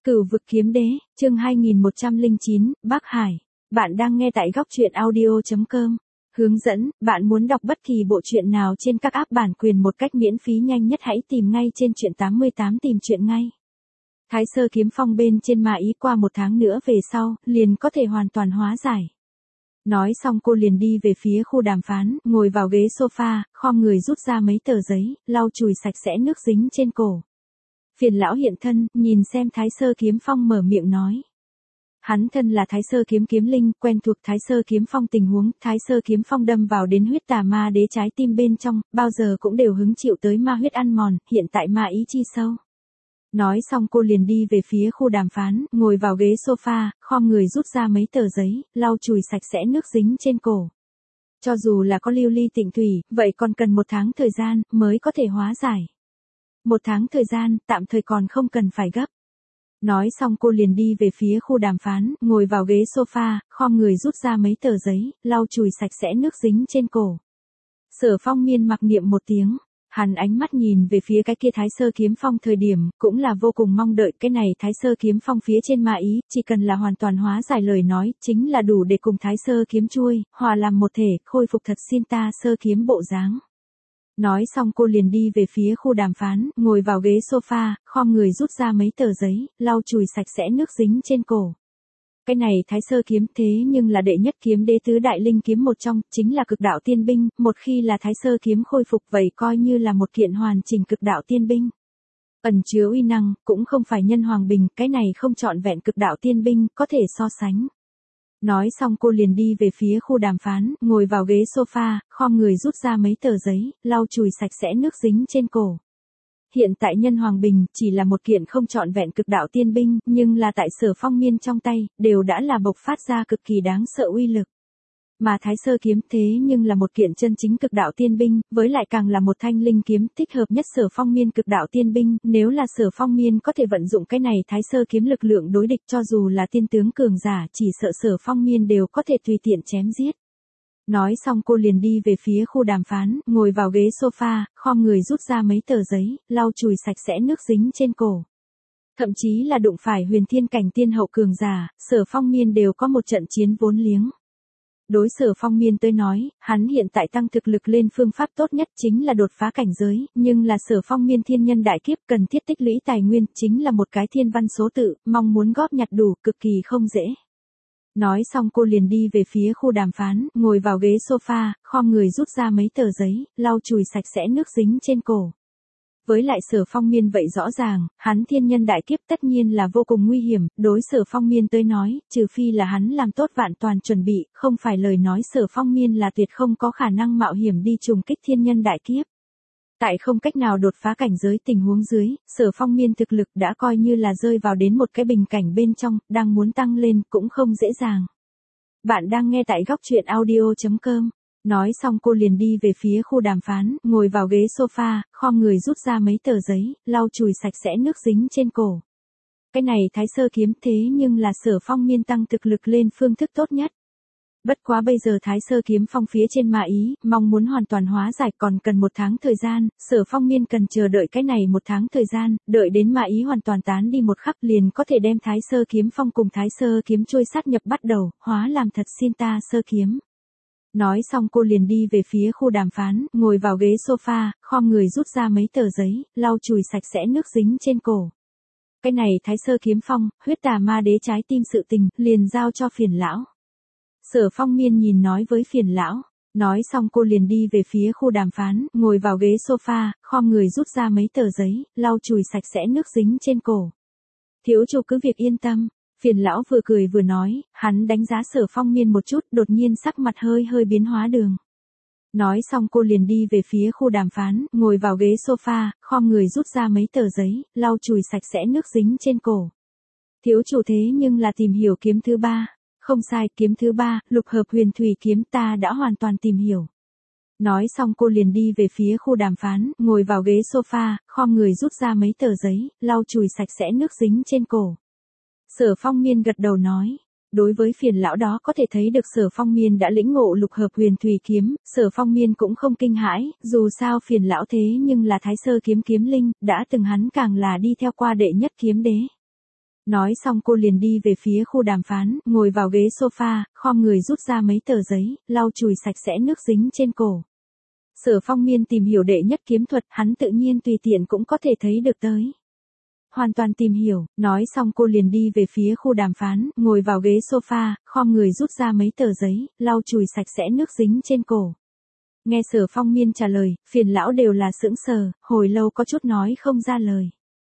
Cửu vực kiếm đế, chương 2109, Bắc Hải. Bạn đang nghe tại góc truyện audio.com. Hướng dẫn, bạn muốn đọc bất kỳ bộ truyện nào trên các app bản quyền một cách miễn phí nhanh nhất hãy tìm ngay trên truyện 88 tìm truyện ngay. Thái Sơ kiếm phong bên trên Ma Ý qua một tháng nữa về sau, liền có thể hoàn toàn hóa giải. Nói xong cô liền đi về phía khu đàm phán, ngồi vào ghế sofa, khom người rút ra mấy tờ giấy, lau chùi sạch sẽ nước dính trên cổ. Phiền lão hiện thân, nhìn xem Thái Sơ kiếm phong mở miệng nói. Hắn thân là Thái Sơ kiếm kiếm linh, quen thuộc Thái Sơ kiếm phong tình huống, Thái Sơ kiếm phong đâm vào đến huyết tà ma đế trái tim bên trong, bao giờ cũng đều hứng chịu tới ma huyết ăn mòn, hiện tại ma ý chi sâu. Nói xong cô liền đi về phía khu đàm phán, ngồi vào ghế sofa, khom người rút ra mấy tờ giấy, lau chùi sạch sẽ nước dính trên cổ. Cho dù là có lưu ly tịnh thủy, vậy còn cần một tháng thời gian, mới có thể hóa giải. Một tháng thời gian, tạm thời còn không cần phải gấp. Nói xong cô liền đi về phía khu đàm phán, ngồi vào ghế sofa, khom người rút ra mấy tờ giấy, lau chùi sạch sẽ nước dính trên cổ. Sở Phong Miên mặc niệm một tiếng, hắn ánh mắt nhìn về phía cái kia Thái Sơ kiếm phong thời điểm, cũng là vô cùng mong đợi cái này Thái Sơ kiếm phong phía trên Ma Ý, chỉ cần là hoàn toàn hóa giải lời nói, chính là đủ để cùng Thái Sơ kiếm chuôi, hòa làm một thể, khôi phục thật xin ta sơ kiếm bộ dáng. Nói xong cô liền đi về phía khu đàm phán, ngồi vào ghế sofa, khom người rút ra mấy tờ giấy, lau chùi sạch sẽ nước dính trên cổ. Cái này Thái Sơ kiếm thế nhưng là đệ nhất kiếm đế tứ đại linh kiếm một trong, chính là cực đạo tiên binh, một khi là Thái Sơ kiếm khôi phục vậy coi như là một kiện hoàn chỉnh cực đạo tiên binh. Ẩn chứa uy năng, cũng không phải nhân hoàng bình, cái này không trọn vẹn cực đạo tiên binh, có thể so sánh. Nói xong cô liền đi về phía khu đàm phán, ngồi vào ghế sofa, khom người rút ra mấy tờ giấy, lau chùi sạch sẽ nước dính trên cổ. Hiện tại nhân hoàng bình chỉ là một kiện không trọn vẹn cực đạo tiên binh, nhưng là tại Sở Phong Miên trong tay, đều đã là bộc phát ra cực kỳ đáng sợ uy lực. Mà Thái Sơ kiếm thế nhưng là một kiện chân chính cực đạo tiên binh, với lại càng là một thanh linh kiếm thích hợp nhất Sở Phong Miên cực đạo tiên binh, nếu là Sở Phong Miên có thể vận dụng cái này Thái Sơ kiếm lực lượng đối địch cho dù là tiên tướng cường giả chỉ sợ Sở Phong Miên đều có thể tùy tiện chém giết. Nói xong cô liền đi về phía khu đàm phán, ngồi vào ghế sofa, khom người rút ra mấy tờ giấy, lau chùi sạch sẽ nước dính trên cổ. Thậm chí là đụng phải huyền thiên cảnh tiên hậu cường giả, Sở Phong Miên đều có một trận chiến vốn liếng. Đối Sở Phong Miên tới nói, hắn hiện tại tăng thực lực lên phương pháp tốt nhất chính là đột phá cảnh giới, nhưng là Sở Phong Miên thiên nhân đại kiếp cần thiết tích lũy tài nguyên, chính là một cái thiên văn số tự, mong muốn góp nhặt đủ, cực kỳ không dễ. Nói xong cô liền đi về phía khu đàm phán, ngồi vào ghế sofa, khom người rút ra mấy tờ giấy, lau chùi sạch sẽ nước dính trên cổ. Với lại Sở Phong Miên vậy rõ ràng, hắn thiên nhân đại kiếp tất nhiên là vô cùng nguy hiểm, đối Sở Phong Miên tới nói, trừ phi là hắn làm tốt vạn toàn chuẩn bị, không phải lời nói Sở Phong Miên là tuyệt không có khả năng mạo hiểm đi trùng kích thiên nhân đại kiếp. Tại không cách nào đột phá cảnh giới tình huống dưới, Sở Phong Miên thực lực đã coi như là rơi vào đến một cái bình cảnh bên trong, đang muốn tăng lên cũng không dễ dàng. Bạn đang nghe tại góc truyện audio.com. Nói xong cô liền đi về phía khu đàm phán, ngồi vào ghế sofa, khom người rút ra mấy tờ giấy, lau chùi sạch sẽ nước dính trên cổ. Cái này Thái Sơ kiếm thế nhưng là Sở Phong Miên tăng thực lực lên phương thức tốt nhất. Bất quá bây giờ Thái Sơ kiếm phong phía trên Ma Ý, mong muốn hoàn toàn hóa giải còn cần một tháng thời gian, Sở Phong Miên cần chờ đợi cái này một tháng thời gian, đợi đến Ma Ý hoàn toàn tán đi một khắc liền có thể đem Thái Sơ kiếm phong cùng Thái Sơ kiếm trôi sát nhập bắt đầu, hóa làm thật xin ta sơ kiếm. Nói xong cô liền đi về phía khu đàm phán, ngồi vào ghế sofa, khom người rút ra mấy tờ giấy, lau chùi sạch sẽ nước dính trên cổ. Cái này Thái Sơ kiếm phong, huyết tà ma đế trái tim sự tình, liền giao cho Phiền lão. Sở Phong Miên nhìn nói với Phiền lão, nói xong cô liền đi về phía khu đàm phán, ngồi vào ghế sofa, khom người rút ra mấy tờ giấy, lau chùi sạch sẽ nước dính trên cổ. Thiếu chủ cứ việc yên tâm. Phiền lão vừa cười vừa nói, hắn đánh giá Sở Phong Miên một chút, đột nhiên sắc mặt hơi biến hóa đường. Nói xong cô liền đi về phía khu đàm phán, ngồi vào ghế sofa, khom người rút ra mấy tờ giấy, lau chùi sạch sẽ nước dính trên cổ. Thiếu chủ thế nhưng là tìm hiểu kiếm thứ 3. Không sai, kiếm thứ 3, lục hợp huyền thủy kiếm ta đã hoàn toàn tìm hiểu. Nói xong cô liền đi về phía khu đàm phán, ngồi vào ghế sofa, khom người rút ra mấy tờ giấy, lau chùi sạch sẽ nước dính trên cổ. Sở Phong Miên gật đầu nói, đối với Phiền lão đó có thể thấy được Sở Phong Miên đã lĩnh ngộ lục hợp huyền thủy kiếm, Sở Phong Miên cũng không kinh hãi, dù sao Phiền lão thế nhưng là Thái Sơ kiếm kiếm linh, đã từng hắn càng là đi theo qua đệ nhất kiếm đế. Nói xong cô liền đi về phía khu đàm phán, ngồi vào ghế sofa, khom người rút ra mấy tờ giấy, lau chùi sạch sẽ nước dính trên cổ. Sở Phong Miên tìm hiểu đệ nhất kiếm thuật, hắn tự nhiên tùy tiện cũng có thể thấy được tới. Hoàn toàn tìm hiểu, nói xong cô liền đi về phía khu đàm phán, ngồi vào ghế sofa, khom người rút ra mấy tờ giấy, lau chùi sạch sẽ nước dính trên cổ. Nghe Sở Phong Miên trả lời, Phiền lão đều là sững sờ, hồi lâu có chút nói không ra lời.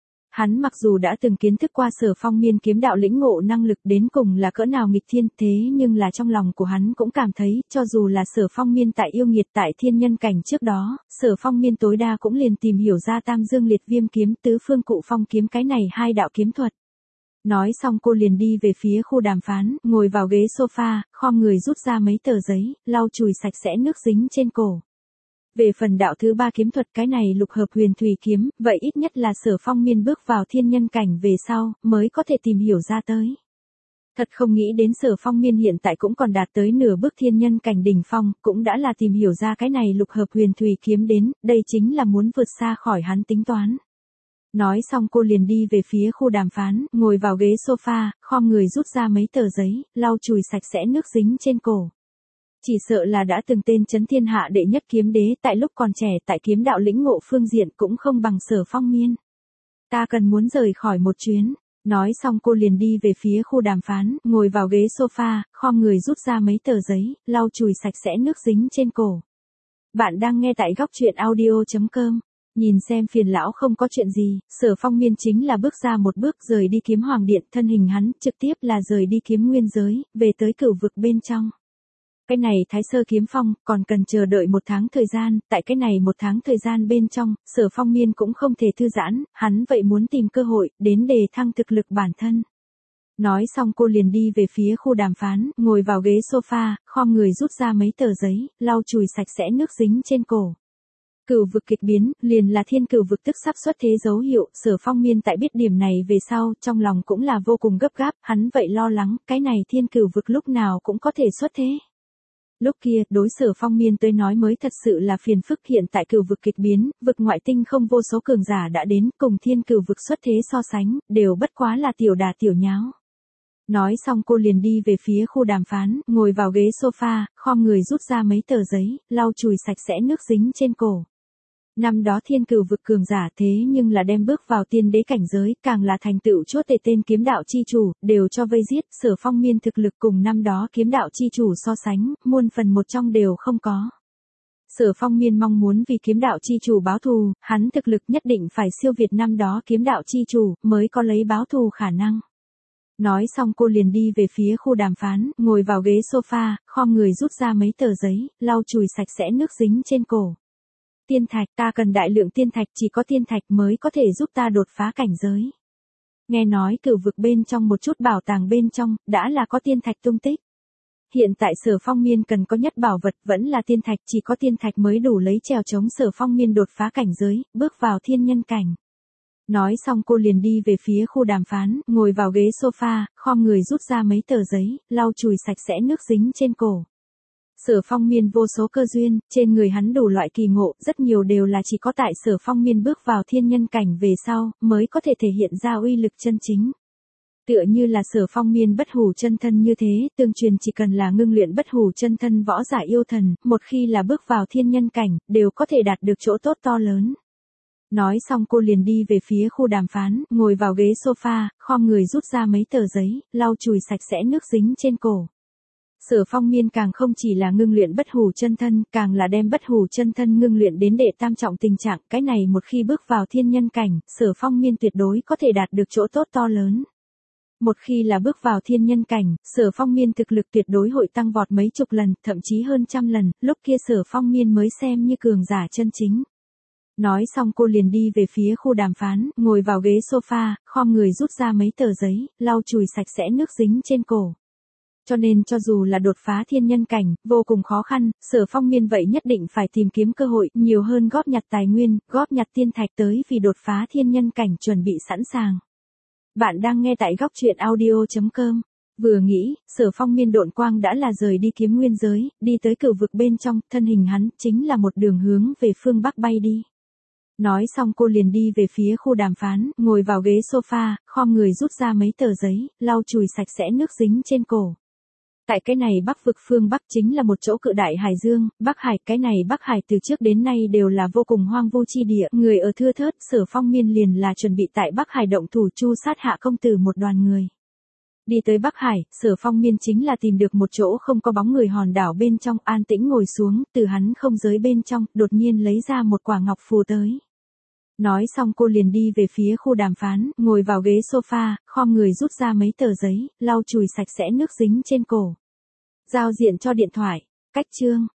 Hắn mặc dù đã từng kiến thức qua Sở Phong Miên kiếm đạo lĩnh ngộ năng lực đến cùng là cỡ nào nghịch thiên, thế nhưng là trong lòng của hắn cũng cảm thấy, cho dù là Sở Phong Miên tại yêu nghiệt tại thiên nhân cảnh trước đó, Sở Phong Miên tối đa cũng liền tìm hiểu ra Tam Dương Liệt Viêm kiếm, Tứ Phương Cụ Phong kiếm cái này hai đạo kiếm thuật. Nói xong cô liền đi về phía khu đàm phán, ngồi vào ghế sofa, khom người rút ra mấy tờ giấy, lau chùi sạch sẽ nước dính trên cổ. Về phần đạo thứ ba kiếm thuật cái này lục hợp huyền thủy kiếm, vậy ít nhất là Sở Phong Miên bước vào thiên nhân cảnh về sau, mới có thể tìm hiểu ra tới. Thật không nghĩ đến Sở Phong Miên hiện tại cũng còn đạt tới nửa bước thiên nhân cảnh đỉnh phong, cũng đã là tìm hiểu ra cái này lục hợp huyền thủy kiếm đến, đây chính là muốn vượt xa khỏi hắn tính toán. Nói xong cô liền đi về phía khu đàm phán, ngồi vào ghế sofa, khom người rút ra mấy tờ giấy, lau chùi sạch sẽ nước dính trên cổ. Chỉ sợ là đã từng tên chấn thiên hạ đệ nhất kiếm đế, tại lúc còn trẻ tại kiếm đạo lĩnh ngộ phương diện cũng không bằng Sở Phong Miên. Ta cần muốn rời khỏi một chuyến. Nói xong cô liền đi về phía khu đàm phán, ngồi vào ghế sofa, khom người rút ra mấy tờ giấy, lau chùi sạch sẽ nước dính trên cổ. Bạn đang nghe tại góc truyện audio.com. Nhìn xem Phiền lão không có chuyện gì, Sở Phong Miên chính là bước ra một bước rời đi kiếm hoàng điện, thân hình hắn trực tiếp là rời đi kiếm nguyên giới, về tới cửu vực bên trong. Cái này Thái Sơ kiếm phong, còn cần chờ đợi 1 tháng thời gian, tại cái này 1 tháng thời gian bên trong, Sở Phong Miên cũng không thể thư giãn, hắn vậy muốn tìm cơ hội, đến đề thăng thực lực bản thân. Nói xong cô liền đi về phía khu đàm phán, ngồi vào ghế sofa, khom người rút ra mấy tờ giấy, lau chùi sạch sẽ nước dính trên cổ. Cửu vực kịch biến, liền là thiên cửu vực tức sắp xuất thế dấu hiệu, Sở Phong Miên tại biết điểm này về sau, trong lòng cũng là vô cùng gấp gáp, hắn vậy lo lắng, cái này thiên cửu vực lúc nào cũng có thể xuất thế. Lúc kia, đối Sở Phong Miên tới nói mới thật sự là phiền phức, hiện tại cửu vực kịch biến, vực ngoại tinh không vô số cường giả đã đến, cùng thiên cửu vực xuất thế so sánh, đều bất quá là tiểu đà tiểu nháo. Nói xong cô liền đi về phía khu đàm phán, ngồi vào ghế sofa, khom người rút ra mấy tờ giấy, lau chùi sạch sẽ nước dính trên cổ. Năm đó thiên cửu vực cường giả thế nhưng là đem bước vào tiên đế cảnh giới, càng là thành tựu chúa tể tên kiếm đạo chi chủ, đều cho vây giết, Sở Phong Miên thực lực cùng năm đó kiếm đạo chi chủ so sánh, muôn phần một trong đều không có. Sở Phong Miên mong muốn vì kiếm đạo chi chủ báo thù, hắn thực lực nhất định phải siêu việt năm đó kiếm đạo chi chủ, mới có lấy báo thù khả năng. Nói xong cô liền đi về phía khu đàm phán, ngồi vào ghế sofa, khom người rút ra mấy tờ giấy, lau chùi sạch sẽ nước dính trên cổ. Tiên thạch, ta cần đại lượng tiên thạch, chỉ có tiên thạch mới có thể giúp ta đột phá cảnh giới. Nghe nói cửu vực bên trong một chút bảo tàng bên trong, đã là có tiên thạch tung tích. Hiện tại Sở Phong Miên cần có nhất bảo vật vẫn là tiên thạch, chỉ có tiên thạch mới đủ lấy trèo chống Sở Phong Miên đột phá cảnh giới, bước vào thiên nhân cảnh. Nói xong cô liền đi về phía khu đàm phán, ngồi vào ghế sofa, khom người rút ra mấy tờ giấy, lau chùi sạch sẽ nước dính trên cổ. Sở Phong Miên vô số cơ duyên, trên người hắn đủ loại kỳ ngộ, rất nhiều đều là chỉ có tại Sở Phong Miên bước vào thiên nhân cảnh về sau, mới có thể thể hiện ra uy lực chân chính. Tựa như là Sở Phong Miên bất hủ chân thân như thế, tương truyền chỉ cần là ngưng luyện bất hủ chân thân võ giả yêu thần, một khi là bước vào thiên nhân cảnh, đều có thể đạt được chỗ tốt to lớn. Nói xong cô liền đi về phía khu đàm phán, ngồi vào ghế sofa, khom người rút ra mấy tờ giấy, lau chùi sạch sẽ nước dính trên cổ. Sở Phong Miên càng không chỉ là ngưng luyện bất hủ chân thân, càng là đem bất hủ chân thân ngưng luyện đến đệ tam trọng tình trạng, cái này một khi bước vào thiên nhân cảnh, Sở Phong Miên tuyệt đối có thể đạt được chỗ tốt to lớn. Một khi là bước vào thiên nhân cảnh, Sở Phong Miên thực lực tuyệt đối hội tăng vọt mấy chục lần, thậm chí hơn trăm lần, lúc kia Sở Phong Miên mới xem như cường giả chân chính. Nói xong cô liền đi về phía khu đàm phán, ngồi vào ghế sofa, khom người rút ra mấy tờ giấy, lau chùi sạch sẽ nước dính trên cổ. Cho nên cho dù là đột phá thiên nhân cảnh, vô cùng khó khăn, Sở Phong Miên vậy nhất định phải tìm kiếm cơ hội, nhiều hơn góp nhặt tài nguyên, góp nhặt tiên thạch tới vì đột phá thiên nhân cảnh chuẩn bị sẵn sàng. Bạn đang nghe tại góc truyện audio.com. Vừa nghĩ, Sở Phong Miên độn quang đã là rời đi kiếm nguyên giới, đi tới cửu vực bên trong, thân hình hắn chính là một đường hướng về phương bắc bay đi. Nói xong cô liền đi về phía khu đàm phán, ngồi vào ghế sofa, khom người rút ra mấy tờ giấy, lau chùi sạch sẽ nước dính trên cổ. Tại cái này Bắc vực phương Bắc chính là một chỗ cự đại hải dương, Bắc Hải, cái này Bắc Hải từ trước đến nay đều là vô cùng hoang vu chi địa, người ở thưa thớt, Sở Phong Miên liền là chuẩn bị tại Bắc Hải động thủ chu sát Hạ công tử một đoàn người. Đi tới Bắc Hải, Sở Phong Miên chính là tìm được một chỗ không có bóng người hòn đảo bên trong, an tĩnh ngồi xuống, từ hắn không giới bên trong, đột nhiên lấy ra một quả ngọc phù tới. Nói xong cô liền đi về phía khu đàm phán, ngồi vào ghế sofa, khom người rút ra mấy tờ giấy, lau chùi sạch sẽ nước dính trên cổ. Giao diện cho điện thoại. Cách chương.